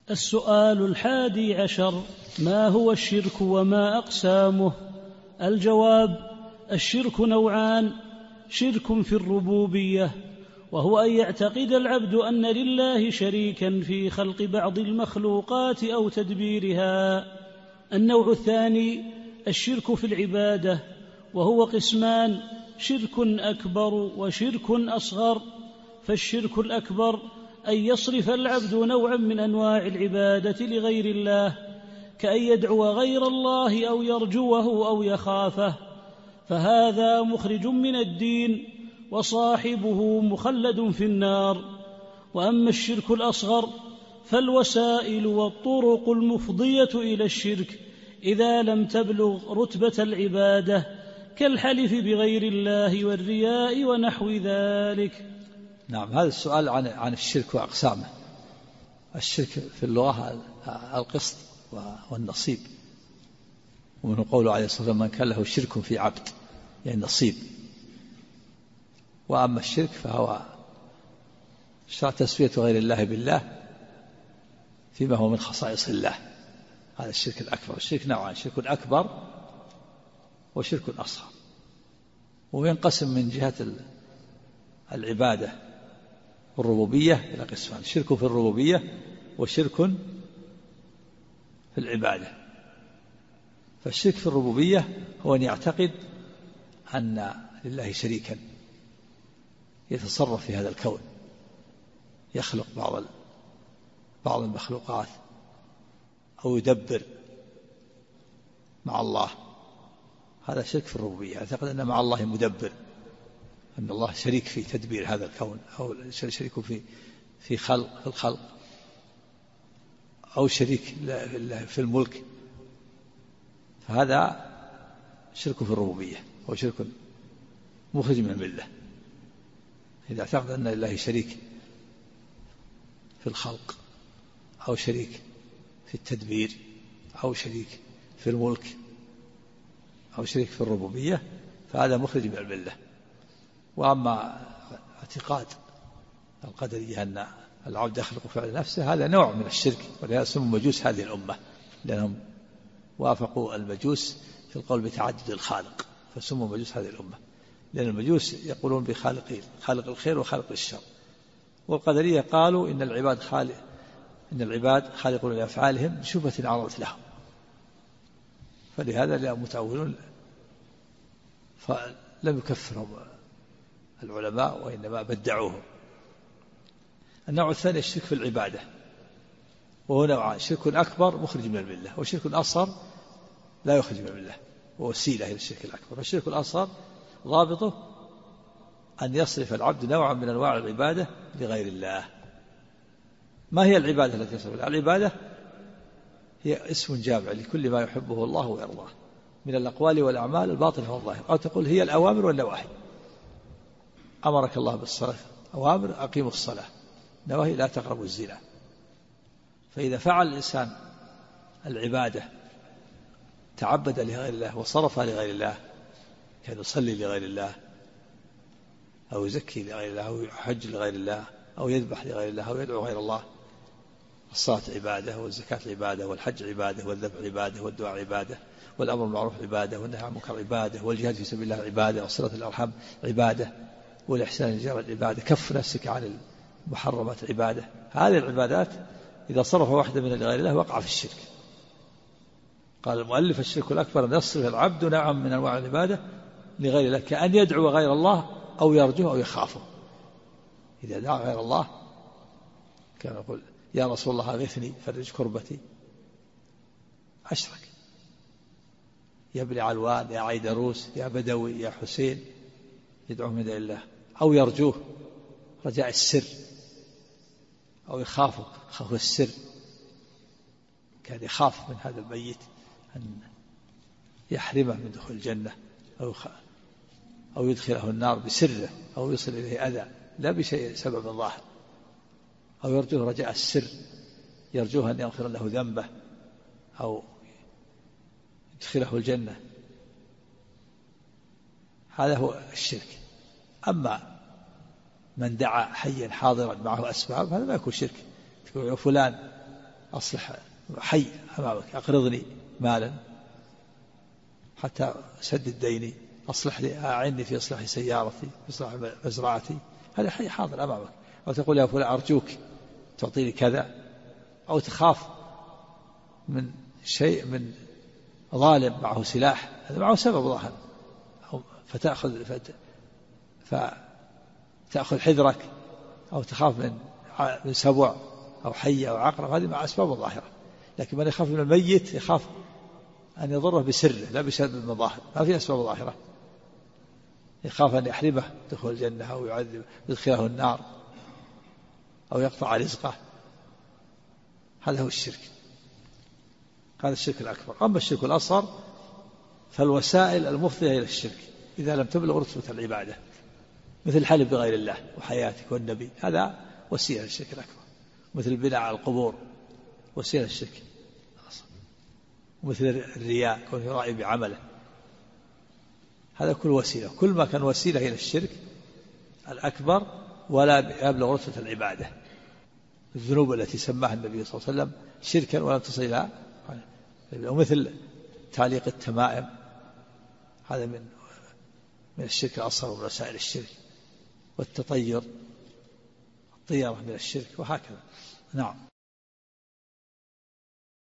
السؤال 11: ما هو الشرك وما أقسامه؟ الجواب: الشرك نوعان: شرك في الربوبية، وهو أن يعتقد العبد أن لله شريكا في خلق بعض المخلوقات أو تدبيرها. النوع الثاني الشرك في العبادة، وهو قسمان: شرك أكبر وشرك أصغر. فالشرك الأكبر أن يصرف العبد نوعا من أنواع العبادة لغير الله، كأن يدعو غير الله أو يرجوه أو يخافه، فهذا مخرج من الدين وصاحبه مخلد في النار. وأما الشرك الأصغر فالوسائل والطرق المفضية إلى الشرك إذا لم تبلغ رتبة العبادة، كالحلف بغير الله والرياء ونحو ذلك. نعم، هذا السؤال عن الشرك وأقسامه. الشرك في اللغة القسط والنصيب، ومن قوله عليه الصلاة والسلام: من كان له شرك في عبد، يعني نصيب. وأما الشرك فهو تسوية غير الله بالله فيما هو من خصائص الله، هذا الشرك الأكبر. الشرك نوعان: شرك أكبر وشرك أصغر، وينقسم من جهة العبادة والربوبية إلى قسمان: شرك في الربوبية وشرك في العبادة. فالشرك في الربوبية هو أن يعتقد أن لله شريكا يتصرف في هذا الكون، يخلق بعض المخلوقات أو يدبر مع الله. هذا شرك في الربوبية، يعتقد أن مع الله مدبر، أن الله شريك في تدبير هذا الكون، أو شريك في الخلق، أو شريك في الملك. فهذا شرك في الربوبية، هو شرك مخرج من الملة. إذا اعتقد أن لله شريك في الخلق، أو شريك في التدبير، أو شريك في الملك، أو شريك في الربوبية، فهذا مخرج من الملة. وأما اعتقاد القدرية أن العبد يخلق فعل نفسه، هذا نوع من الشرك، ولهذا سموا مجوس هذه الأمة، لأنهم وافقوا المجوس في القول بتعدد الخالق، فسموا مجوس هذه الأمة، لأن المجوس يقولون بخالقين: خالق الخير وخالق الشر. والقدرية قالوا إن العباد خالقون لأفعالهم بشبهة عرضت لهم، فلهذا لا متأولون، فلم يكفرهم العلماء وإنما بدعوهم. النوع الثاني الشرك في العبادة، وهو نوعان: شرك أكبر مخرج من الملة، وشرك أصغر لا يخرج من الملة ووسيلة إلى الشرك الأكبر. فالشرك الأصغر ضابطه أن يصرف العبد نوعا من أنواع العبادة لغير الله. ما هي العبادة التي يصرف؟ العبادة هي اسم جامع لكل ما يحبه الله ويرضاه من الأقوال والأعمال الباطنة والظاهرة، أو تقول هي الأوامر والنواهي. أمرك الله بالصلاة، أوامر: أقيموا الصلاة، نواهي: لا تقربوا الزنا. فإذا فعل الإنسان العبادة تعبد لغير الله وصرفها لغير الله، كان يصلي لغير الله، أو يزكي لغير الله، أو يحج لغير الله، أو يذبح لغير الله، أو يدعو غير الله. الصلاة عبادة، والزكاة عبادة، والحج عبادة، والذبح عبادة، والدعاء عبادة، والأمر بالمعروف عبادة، والنهي عن المنكر عبادة، والجهاد في سبيل الله عبادة، وصلة الأرحام عبادة، والإحسان إلى الجار عبادة، كف نفسك عن المحرمات عبادة. هذه العبادات إذا صرف واحدة من غير الله وقع في الشرك. قال المؤلف: الشرك الأكبر أن يصرف العبد نوعا من أنواع العبادة لغير الله، كأن يدعو غير الله أو يرجوه أو يخافه. إذا دعا غير الله كان يقول: يا رسول الله أغثني فرج كربتي، أشرك. يا ابن علوان، يا عيدروس، يا بدوي، يا حسين، يدعوه من دون الله. أو يرجوه رجاء السر، أو يخافه خوف السر، كان يخاف من هذا الميت أن يحرمه من دخول الجنة، أو يدخله النار بسره، أو يصل إليه أذى لا بشيء سبب ظاهر. أو يرجوه رجاء السر، يرجوه أن يغفر له ذنبه أو يدخله الجنة. هذا هو الشرك. أما من دعا حيا حاضرا معه أسباب، هذا ما يكون شرك. تقول: فلان أصلح حي أمامك، أقرضني مالا حتى سدد ديني، أصلح لي، أعني في إصلاح سيارتي، في إصلاح مزرعتي، هذا حي حاضر أمامك. أو تقول يا فلان أرجوك تعطيني كذا، أو تخاف من شيء، من ظالم معه سلاح، هذا معه سبب ظاهر، فتأخذ حذرك، أو تخاف من سبع أو حي أو عقرب، هذه مع أسباب ظاهرة. لكن من يخاف من الميت يخاف أن يضره بسره لا بسبب المظاهر، ما في أسباب ظاهرة. يخاف أن يحرمه دخول الجنة، أو يعذب يدخله النار، أو يقطع رزقه، هذا هو الشرك، هذا الشرك الأكبر. أما الشرك الأصغر فالوسائل المفضية إلى الشرك إذا لم تبلغ رتبة العبادة، مثل الحلف بغير الله وحياتك والنبي، هذا وسيلة للشرك الأكبر. مثل البناء على القبور وسيلة للشرك، ومثل الرياء كون يرائي بعمله، هذا كل وسيلة. كل ما كان وسيلة إلى الشرك الأكبر ولا يبلغ رتبة العبادة. الذنوب التي سماها النبي صلى الله عليه وسلم شركا ولم تصل إلى، ومثل تعليق التمائم، هذا من الشرك الأصغر ومن وسائل الشرك. والتطير، الطيرة من الشرك، وهكذا. نعم.